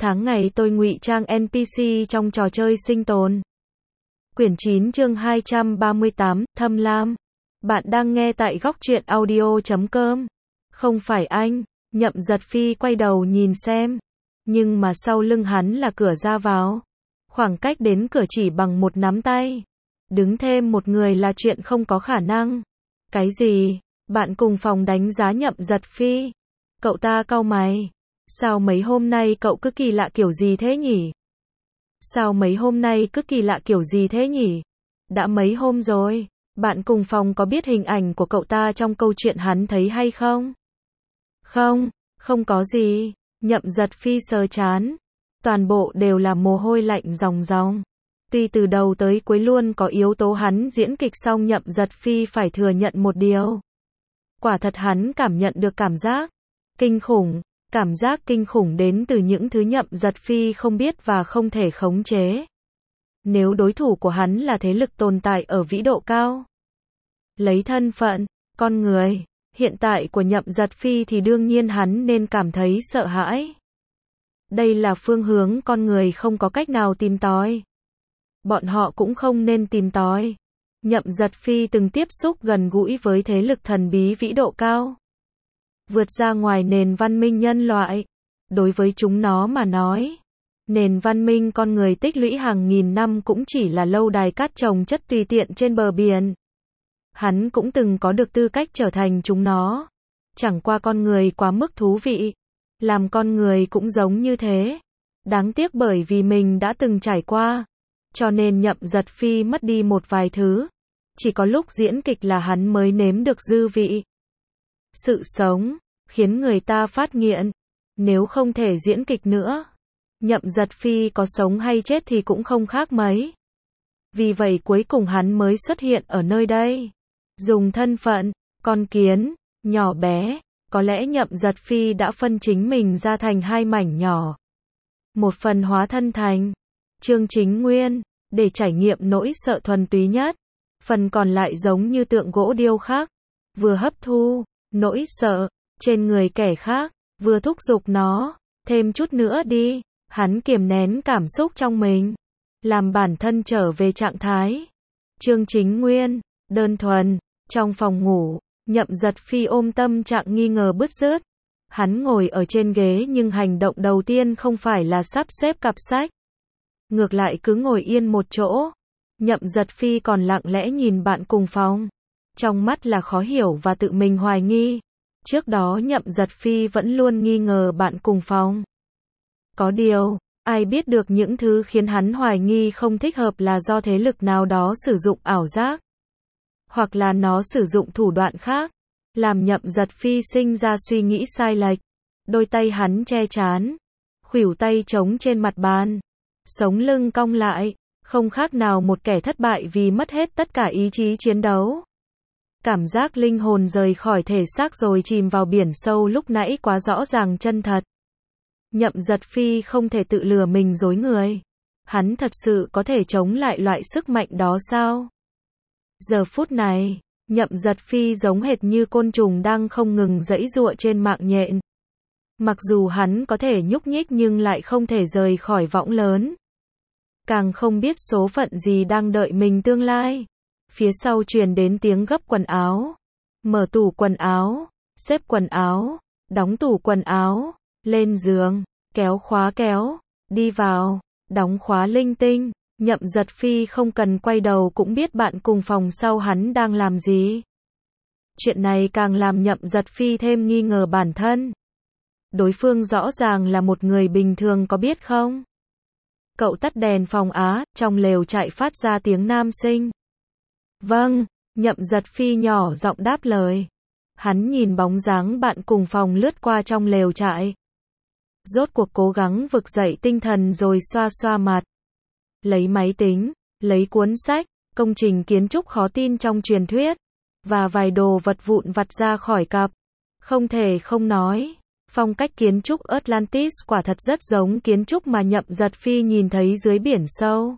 Tháng ngày tôi ngụy trang NPC trong trò chơi sinh tồn. Quyển 9 chương 238, Thâm Lam. Bạn đang nghe tại góc truyện audio.com. Không phải anh, Nhậm Giật Phi quay đầu nhìn xem. Nhưng mà sau lưng hắn là cửa ra vào. Khoảng cách đến cửa chỉ bằng một nắm tay. Đứng thêm một người là chuyện không có khả năng. Cái gì? Bạn cùng phòng đánh giá Nhậm Giật Phi. Cậu ta cau mày. Sao mấy hôm nay cậu cứ kỳ lạ kiểu gì thế nhỉ? Sao mấy hôm nay cứ kỳ lạ kiểu gì thế nhỉ? Đã mấy hôm rồi, bạn cùng phòng có biết hình ảnh của cậu ta trong câu chuyện hắn thấy hay không? Không, không có gì. Nhậm Giật Phi sờ trán. Toàn bộ đều là mồ hôi lạnh ròng ròng. Tuy từ đầu tới cuối luôn có yếu tố hắn diễn kịch, song Nhậm Giật Phi phải thừa nhận một điều. Quả thật hắn cảm nhận được cảm giác kinh khủng. Cảm giác kinh khủng đến từ những thứ Nhậm Giật Phi không biết và không thể khống chế. Nếu đối thủ của hắn là thế lực tồn tại ở vĩ độ cao, lấy thân phận, con người, hiện tại của Nhậm Giật Phi thì đương nhiên hắn nên cảm thấy sợ hãi. Đây là phương hướng con người không có cách nào tìm tòi. Bọn họ cũng không nên tìm tòi. Nhậm Giật Phi từng tiếp xúc gần gũi với thế lực thần bí vĩ độ cao. Vượt ra ngoài nền văn minh nhân loại. Đối với chúng nó mà nói, nền văn minh con người tích lũy hàng nghìn năm cũng chỉ là lâu đài cát trồng chất tùy tiện trên bờ biển. Hắn cũng từng có được tư cách trở thành chúng nó. Chẳng qua con người quá mức thú vị. Làm con người cũng giống như thế. Đáng tiếc bởi vì mình đã từng trải qua. Cho nên Nhậm Giật Phi mất đi một vài thứ. Chỉ có lúc diễn kịch là hắn mới nếm được dư vị. Sự sống khiến người ta phát nghiện. Nếu không thể diễn kịch nữa, Nhậm Giật Phi có sống hay chết thì cũng không khác mấy. Vì vậy cuối cùng hắn mới xuất hiện ở nơi đây. Dùng thân phận con kiến nhỏ bé, có lẽ Nhậm Giật Phi đã phân chính mình ra thành hai mảnh nhỏ. Một phần hóa thân thành Trương Chính Nguyên, để trải nghiệm nỗi sợ thuần túy nhất. Phần còn lại giống như tượng gỗ điêu khắc, vừa hấp thu nỗi sợ trên người kẻ khác, vừa thúc giục nó thêm chút nữa đi. Hắn kiềm nén cảm xúc trong mình, làm bản thân trở về trạng thái Trương Chính Nguyên, đơn thuần. Trong phòng ngủ, Nhậm Giật Phi ôm tâm trạng nghi ngờ bứt rứt. Hắn ngồi ở trên ghế nhưng hành động đầu tiên không phải là sắp xếp cặp sách. Ngược lại cứ ngồi yên một chỗ. Nhậm Giật Phi còn lặng lẽ nhìn bạn cùng phòng. Trong mắt là khó hiểu và tự mình hoài nghi. Trước đó Nhậm Giật Phi vẫn luôn nghi ngờ bạn cùng phòng. Có điều, ai biết được những thứ khiến hắn hoài nghi không thích hợp là do thế lực nào đó sử dụng ảo giác. Hoặc là nó sử dụng thủ đoạn khác, làm Nhậm Giật Phi sinh ra suy nghĩ sai lệch. Đôi tay hắn che trán, khuỷu tay trống trên mặt bàn, sống lưng cong lại, không khác nào một kẻ thất bại vì mất hết tất cả ý chí chiến đấu. Cảm giác linh hồn rời khỏi thể xác rồi chìm vào biển sâu lúc nãy quá rõ ràng chân thật. Nhậm Giật Phi không thể tự lừa mình dối người. Hắn thật sự có thể chống lại loại sức mạnh đó sao? Giờ phút này, Nhậm Giật Phi giống hệt như côn trùng đang không ngừng giãy giụa trên mạng nhện. Mặc dù hắn có thể nhúc nhích nhưng lại không thể rời khỏi võng lớn. Càng không biết số phận gì đang đợi mình tương lai. Phía sau truyền đến tiếng gấp quần áo. Mở tủ quần áo, xếp quần áo, đóng tủ quần áo, lên giường, kéo khóa kéo, đi vào, đóng khóa linh tinh. Nhậm Giật Phi không cần quay đầu cũng biết bạn cùng phòng sau hắn đang làm gì. Chuyện này càng làm Nhậm Giật Phi thêm nghi ngờ bản thân. Đối phương rõ ràng là một người bình thường có biết không? Cậu tắt đèn phòng á, trong lều trại phát ra tiếng nam sinh. Vâng, Nhậm Giật Phi nhỏ giọng đáp lời. Hắn nhìn bóng dáng bạn cùng phòng lướt qua trong lều trại. Rốt cuộc cố gắng vực dậy tinh thần rồi xoa xoa mặt. Lấy máy tính, lấy cuốn sách, công trình kiến trúc khó tin trong truyền thuyết, và vài đồ vật vụn vặt ra khỏi cặp. Không thể không nói, phong cách kiến trúc Atlantis quả thật rất giống kiến trúc mà Nhậm Giật Phi nhìn thấy dưới biển sâu.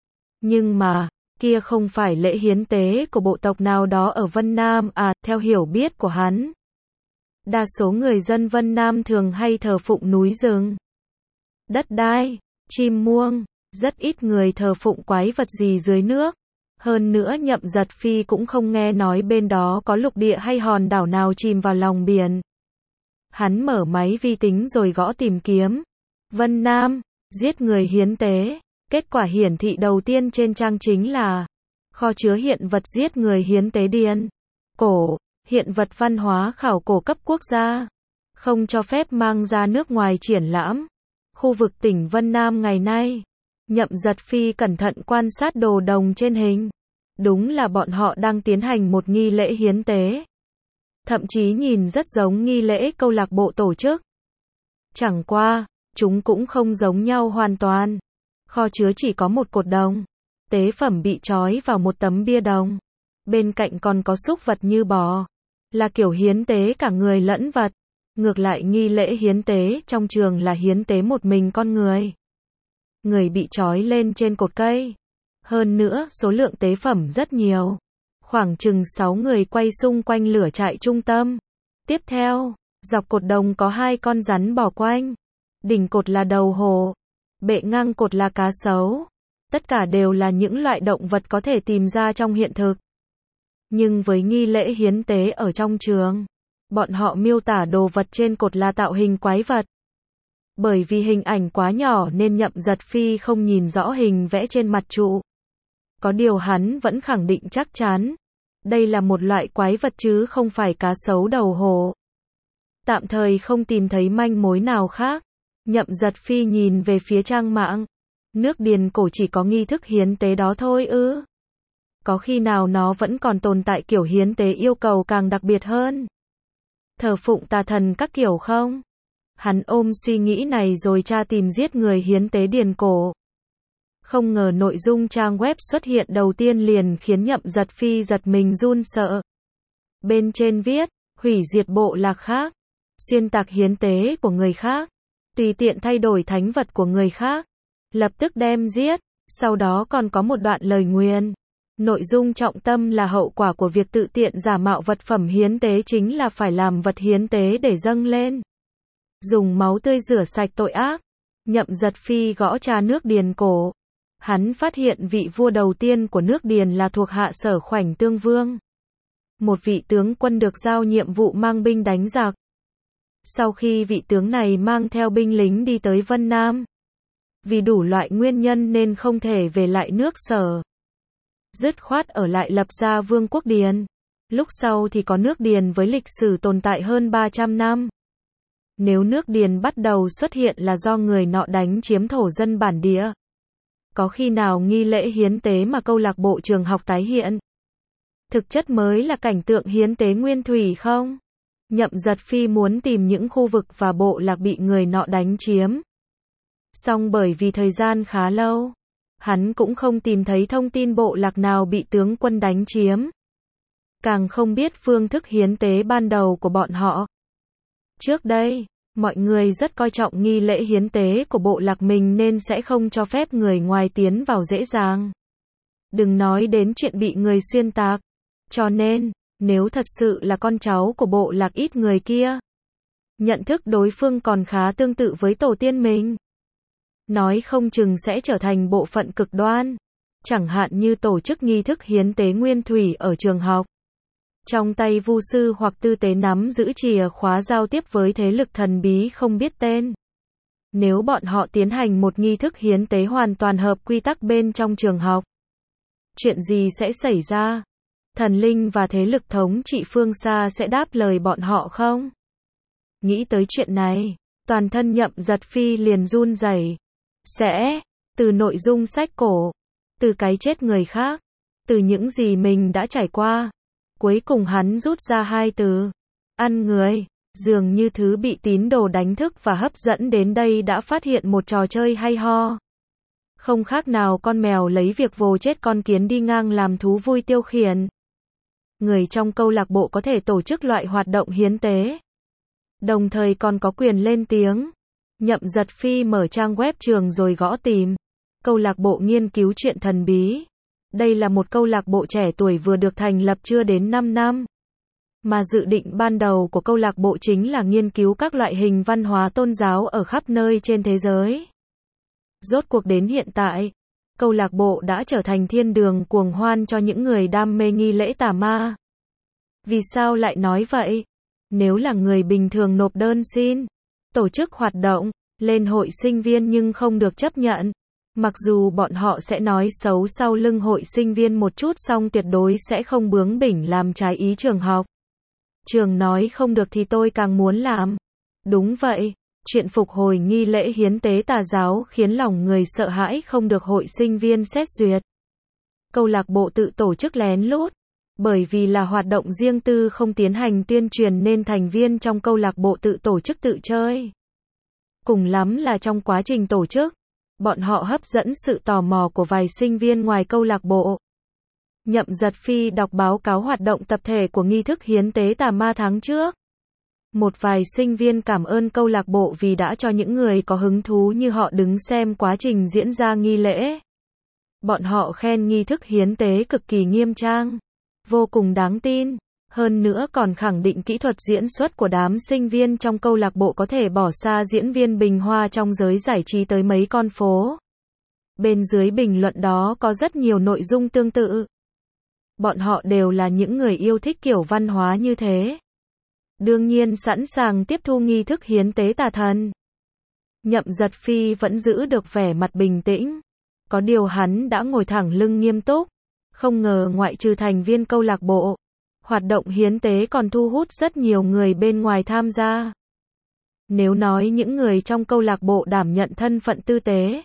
Nhưng mà, kia không phải lễ hiến tế của bộ tộc nào đó ở Vân Nam à, theo hiểu biết của hắn. Đa số người dân Vân Nam thường hay thờ phụng núi rừng. đất đai, chim muông, rất ít người thờ phụng quái vật gì dưới nước. Hơn nữa Nhậm Giật Phi cũng không nghe nói bên đó có lục địa hay hòn đảo nào chìm vào lòng biển. Hắn mở máy vi tính rồi gõ tìm kiếm. Vân Nam, giết người hiến tế. Kết quả hiển thị đầu tiên trên trang chính là kho chứa hiện vật giết người hiến tế Điền Cổ, hiện vật văn hóa khảo cổ cấp quốc gia. Không cho phép mang ra nước ngoài triển lãm. Khu vực tỉnh Vân Nam ngày nay. Nhậm Giật Phi cẩn thận quan sát đồ đồng trên hình. Đúng là bọn họ đang tiến hành một nghi lễ hiến tế. Thậm chí nhìn rất giống nghi lễ câu lạc bộ tổ chức. Chẳng qua, chúng cũng không giống nhau hoàn toàn. Kho chứa chỉ có một cột đồng. Tế phẩm bị trói vào một tấm bia đồng. Bên cạnh còn có súc vật như bò. Là kiểu hiến tế cả người lẫn vật. Ngược lại nghi lễ hiến tế trong trường là hiến tế một mình con người. Người bị trói lên trên cột cây. Hơn nữa, số lượng tế phẩm rất nhiều. Khoảng chừng 6 người quay xung quanh lửa trại trung tâm. Tiếp theo, dọc cột đồng có 2 con rắn bò quanh. Đỉnh cột là đầu hổ. Bệ ngang cột là cá sấu. Tất cả đều là những loại động vật có thể tìm ra trong hiện thực. Nhưng với nghi lễ hiến tế ở trong trường, bọn họ miêu tả đồ vật trên cột là tạo hình quái vật. Bởi vì hình ảnh quá nhỏ nên Nhậm Giật Phi không nhìn rõ hình vẽ trên mặt trụ. Có điều hắn vẫn khẳng định chắc chắn. Đây là một loại quái vật chứ không phải cá sấu đầu hổ. Tạm thời không tìm thấy manh mối nào khác. Nhậm Giật Phi nhìn về phía trang mạng. Nước Điền Cổ chỉ có nghi thức hiến tế đó thôi ư? Có khi nào nó vẫn còn tồn tại kiểu hiến tế yêu cầu càng đặc biệt hơn? Thờ phụng tà thần các kiểu không? Hắn ôm suy nghĩ này rồi tra tìm giết người hiến tế Điền Cổ. Không ngờ nội dung trang web xuất hiện đầu tiên liền khiến Nhậm Giật Phi giật mình run sợ. Bên trên viết, hủy diệt bộ lạc khác, xuyên tạc hiến tế của người khác, tùy tiện thay đổi thánh vật của người khác, lập tức đem giết, sau đó còn có một đoạn lời nguyền. Nội dung trọng tâm là hậu quả của việc tự tiện giả mạo vật phẩm hiến tế chính là phải làm vật hiến tế để dâng lên. Dùng máu tươi rửa sạch tội ác. Nhậm Giật Phi gõ tra nước Điền Cổ. Hắn phát hiện vị vua đầu tiên của nước Điền là thuộc hạ Sở Khoảnh Tương Vương. Một vị tướng quân được giao nhiệm vụ mang binh đánh giặc. Sau khi vị tướng này mang theo binh lính đi tới Vân Nam, vì đủ loại nguyên nhân nên không thể về lại nước Sở. Dứt khoát ở lại lập ra Vương quốc Điền. Lúc sau thì có nước Điền với lịch sử tồn tại hơn 300 năm. Nếu nước Điền bắt đầu xuất hiện là do người nọ đánh chiếm thổ dân bản địa. Có khi nào nghi lễ hiến tế mà câu lạc bộ trường học tái hiện? Thực chất mới là cảnh tượng hiến tế nguyên thủy không? Nhậm Giật Phi muốn tìm những khu vực và bộ lạc bị người nọ đánh chiếm. Song bởi vì thời gian khá lâu, hắn cũng không tìm thấy thông tin bộ lạc nào bị tướng quân đánh chiếm. Càng không biết phương thức hiến tế ban đầu của bọn họ. Trước đây, mọi người rất coi trọng nghi lễ hiến tế của bộ lạc mình nên sẽ không cho phép người ngoài tiến vào dễ dàng. Đừng nói đến chuyện bị người xuyên tạc. Cho nên, nếu thật sự là con cháu của bộ lạc ít người kia, nhận thức đối phương còn khá tương tự với tổ tiên mình. Nói không chừng sẽ trở thành bộ phận cực đoan. Chẳng hạn như tổ chức nghi thức hiến tế nguyên thủy ở trường học. Trong tay vu sư hoặc tư tế nắm giữ chìa khóa giao tiếp với thế lực thần bí không biết tên. Nếu bọn họ tiến hành một nghi thức hiến tế hoàn toàn hợp quy tắc bên trong trường học, chuyện gì sẽ xảy ra? Thần linh và thế lực thống trị phương xa sẽ đáp lời bọn họ không? Nghĩ tới chuyện này, toàn thân Nhậm Giật Phi liền run rẩy. Từ nội dung sách cổ, từ cái chết người khác, từ những gì mình đã trải qua. Cuối cùng hắn rút ra 2 từ. Ăn người. Dường như thứ bị tín đồ đánh thức và hấp dẫn đến đây đã phát hiện một trò chơi hay ho. Không khác nào con mèo lấy việc vồ chết con kiến đi ngang làm thú vui tiêu khiển. Người trong câu lạc bộ có thể tổ chức loại hoạt động hiến tế. Đồng thời còn có quyền lên tiếng. Nhậm Giật Phi mở trang web trường rồi gõ tìm. Câu lạc bộ nghiên cứu chuyện thần bí. Đây là một câu lạc bộ trẻ tuổi vừa được thành lập chưa đến 5 năm. Mà dự định ban đầu của câu lạc bộ chính là nghiên cứu các loại hình văn hóa tôn giáo ở khắp nơi trên thế giới. Rốt cuộc đến hiện tại, câu lạc bộ đã trở thành thiên đường cuồng hoan cho những người đam mê nghi lễ tà ma. Vì sao lại nói vậy? Nếu là người bình thường nộp đơn xin tổ chức hoạt động lên hội sinh viên nhưng không được chấp nhận. Mặc dù bọn họ sẽ nói xấu sau lưng hội sinh viên một chút song tuyệt đối sẽ không bướng bỉnh làm trái ý trường học. Trường nói không được thì tôi càng muốn làm. Đúng vậy, chuyện phục hồi nghi lễ hiến tế tà giáo khiến lòng người sợ hãi không được hội sinh viên xét duyệt. Câu lạc bộ tự tổ chức lén lút. Bởi vì là hoạt động riêng tư không tiến hành tuyên truyền nên thành viên trong câu lạc bộ tự tổ chức tự chơi. Cùng lắm là trong quá trình tổ chức, bọn họ hấp dẫn sự tò mò của vài sinh viên ngoài câu lạc bộ. Nhậm Giật Phi đọc báo cáo hoạt động tập thể của nghi thức hiến tế tà ma tháng trước. Một vài sinh viên cảm ơn câu lạc bộ vì đã cho những người có hứng thú như họ đứng xem quá trình diễn ra nghi lễ. Bọn họ khen nghi thức hiến tế cực kỳ nghiêm trang, vô cùng đáng tin. Hơn nữa còn khẳng định kỹ thuật diễn xuất của đám sinh viên trong câu lạc bộ có thể bỏ xa diễn viên bình hoa trong giới giải trí tới mấy con phố. Bên dưới bình luận đó có rất nhiều nội dung tương tự. Bọn họ đều là những người yêu thích kiểu văn hóa như thế. Đương nhiên sẵn sàng tiếp thu nghi thức hiến tế tà thần. Nhậm Giật Phi vẫn giữ được vẻ mặt bình tĩnh. Có điều hắn đã ngồi thẳng lưng nghiêm túc. Không ngờ ngoại trừ thành viên câu lạc bộ, hoạt động hiến tế còn thu hút rất nhiều người bên ngoài tham gia. Nếu nói những người trong câu lạc bộ đảm nhận thân phận tư tế,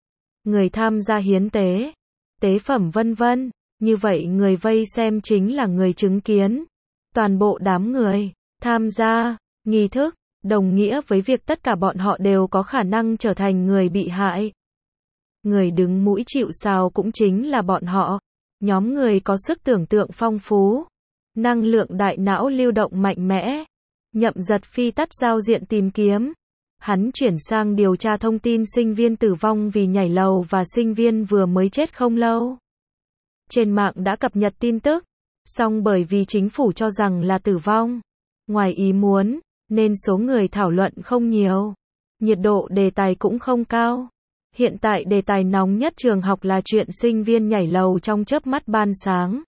người tham gia hiến tế, tế phẩm vân vân, như vậy người vây xem chính là người chứng kiến. Toàn bộ đám người tham gia nghi thức, đồng nghĩa với việc tất cả bọn họ đều có khả năng trở thành người bị hại. Người đứng mũi chịu sào cũng chính là bọn họ. Nhóm người có sức tưởng tượng phong phú, năng lượng đại não lưu động mạnh mẽ. Nhậm Giật Phi tắt giao diện tìm kiếm. Hắn chuyển sang điều tra thông tin sinh viên tử vong vì nhảy lầu và sinh viên vừa mới chết không lâu. Trên mạng đã cập nhật tin tức, song bởi vì chính phủ cho rằng là tử vong ngoài ý muốn, nên số người thảo luận không nhiều. Nhiệt độ đề tài cũng không cao. Hiện tại đề tài nóng nhất trường học là chuyện sinh viên nhảy lầu trong chớp mắt ban sáng.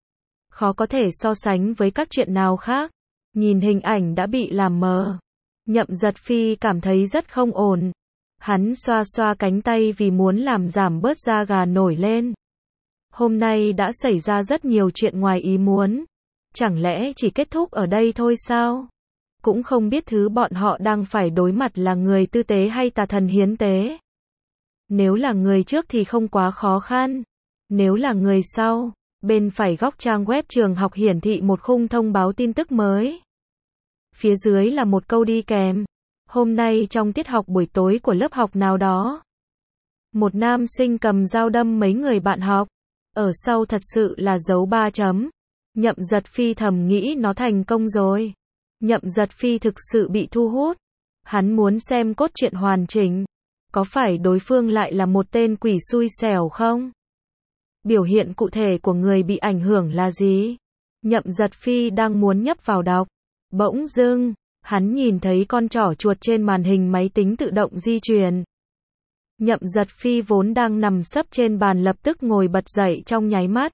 Khó có thể so sánh với các chuyện nào khác. Nhìn hình ảnh đã bị làm mờ, Nhậm Giật Phi cảm thấy rất không ổn. Hắn xoa xoa cánh tay vì muốn làm giảm bớt da gà nổi lên. Hôm nay đã xảy ra rất nhiều chuyện ngoài ý muốn. Chẳng lẽ chỉ kết thúc ở đây thôi sao? Cũng không biết thứ bọn họ đang phải đối mặt là người tư tế hay tà thần hiến tế. Nếu là người trước thì không quá khó khăn. Nếu là người sau, bên phải góc trang web trường học hiển thị một khung thông báo tin tức mới. Phía dưới là một câu đi kèm. Hôm nay trong tiết học buổi tối của lớp học nào đó, một nam sinh cầm dao đâm mấy người bạn học. Ở sau thật sự là dấu 3 chấm. Nhậm Giật Phi thầm nghĩ nó thành công rồi. Nhậm Giật Phi thực sự bị thu hút. Hắn muốn xem cốt truyện hoàn chỉnh. Có phải đối phương lại là một tên quỷ xui xẻo không? Biểu hiện cụ thể của người bị ảnh hưởng là gì? Nhậm Giật Phi đang muốn nhấp vào đọc. Bỗng dưng, hắn nhìn thấy con trỏ chuột trên màn hình máy tính tự động di chuyển. Nhậm Giật Phi vốn đang nằm sấp trên bàn lập tức ngồi bật dậy trong nháy mắt.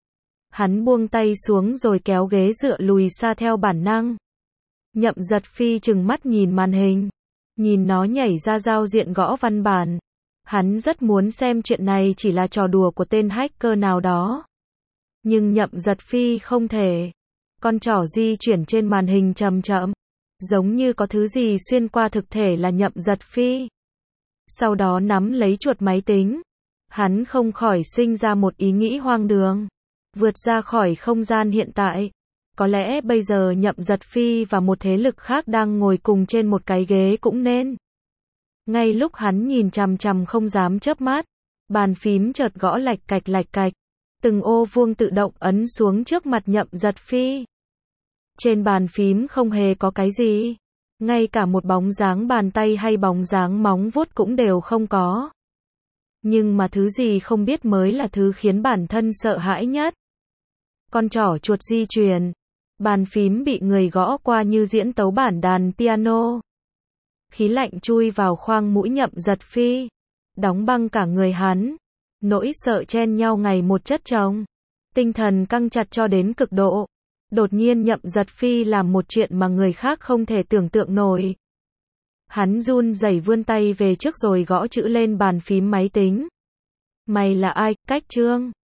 Hắn buông tay xuống rồi kéo ghế dựa lùi xa theo bản năng. Nhậm Giật Phi trừng mắt nhìn màn hình. Nhìn nó nhảy ra giao diện gõ văn bản. Hắn rất muốn xem chuyện này chỉ là trò đùa của tên hacker nào đó. Nhưng Nhậm Giật Phi không thể. Con trỏ di chuyển trên màn hình chậm chậm. Giống như có thứ gì xuyên qua thực thể là Nhậm Giật Phi. Sau đó nắm lấy chuột máy tính. Hắn không khỏi sinh ra một ý nghĩ hoang đường. Vượt ra khỏi không gian hiện tại. Có lẽ bây giờ Nhậm Giật Phi và một thế lực khác đang ngồi cùng trên một cái ghế cũng nên. Ngay lúc hắn nhìn chằm chằm không dám chớp mắt, bàn phím chợt gõ lạch cạch. Từng ô vuông tự động ấn xuống trước mặt Nhậm Giật Phi. Trên bàn phím không hề có cái gì. Ngay cả một bóng dáng bàn tay hay bóng dáng móng vuốt cũng đều không có. Nhưng mà thứ gì không biết mới là thứ khiến bản thân sợ hãi nhất. Con trỏ chuột di chuyển. Bàn phím bị người gõ qua như diễn tấu bản đàn piano. Khí lạnh chui vào khoang mũi Nhậm Giật Phi. đóng băng cả người hắn. Nỗi sợ chen nhau ngày một chất chồng. Tinh thần căng chặt cho đến cực độ. Đột nhiên Nhậm Giật Phi làm một chuyện mà người khác không thể tưởng tượng nổi. Hắn run rẩy vươn tay về trước rồi gõ chữ lên bàn phím máy tính. Mày là ai, Cách Trương?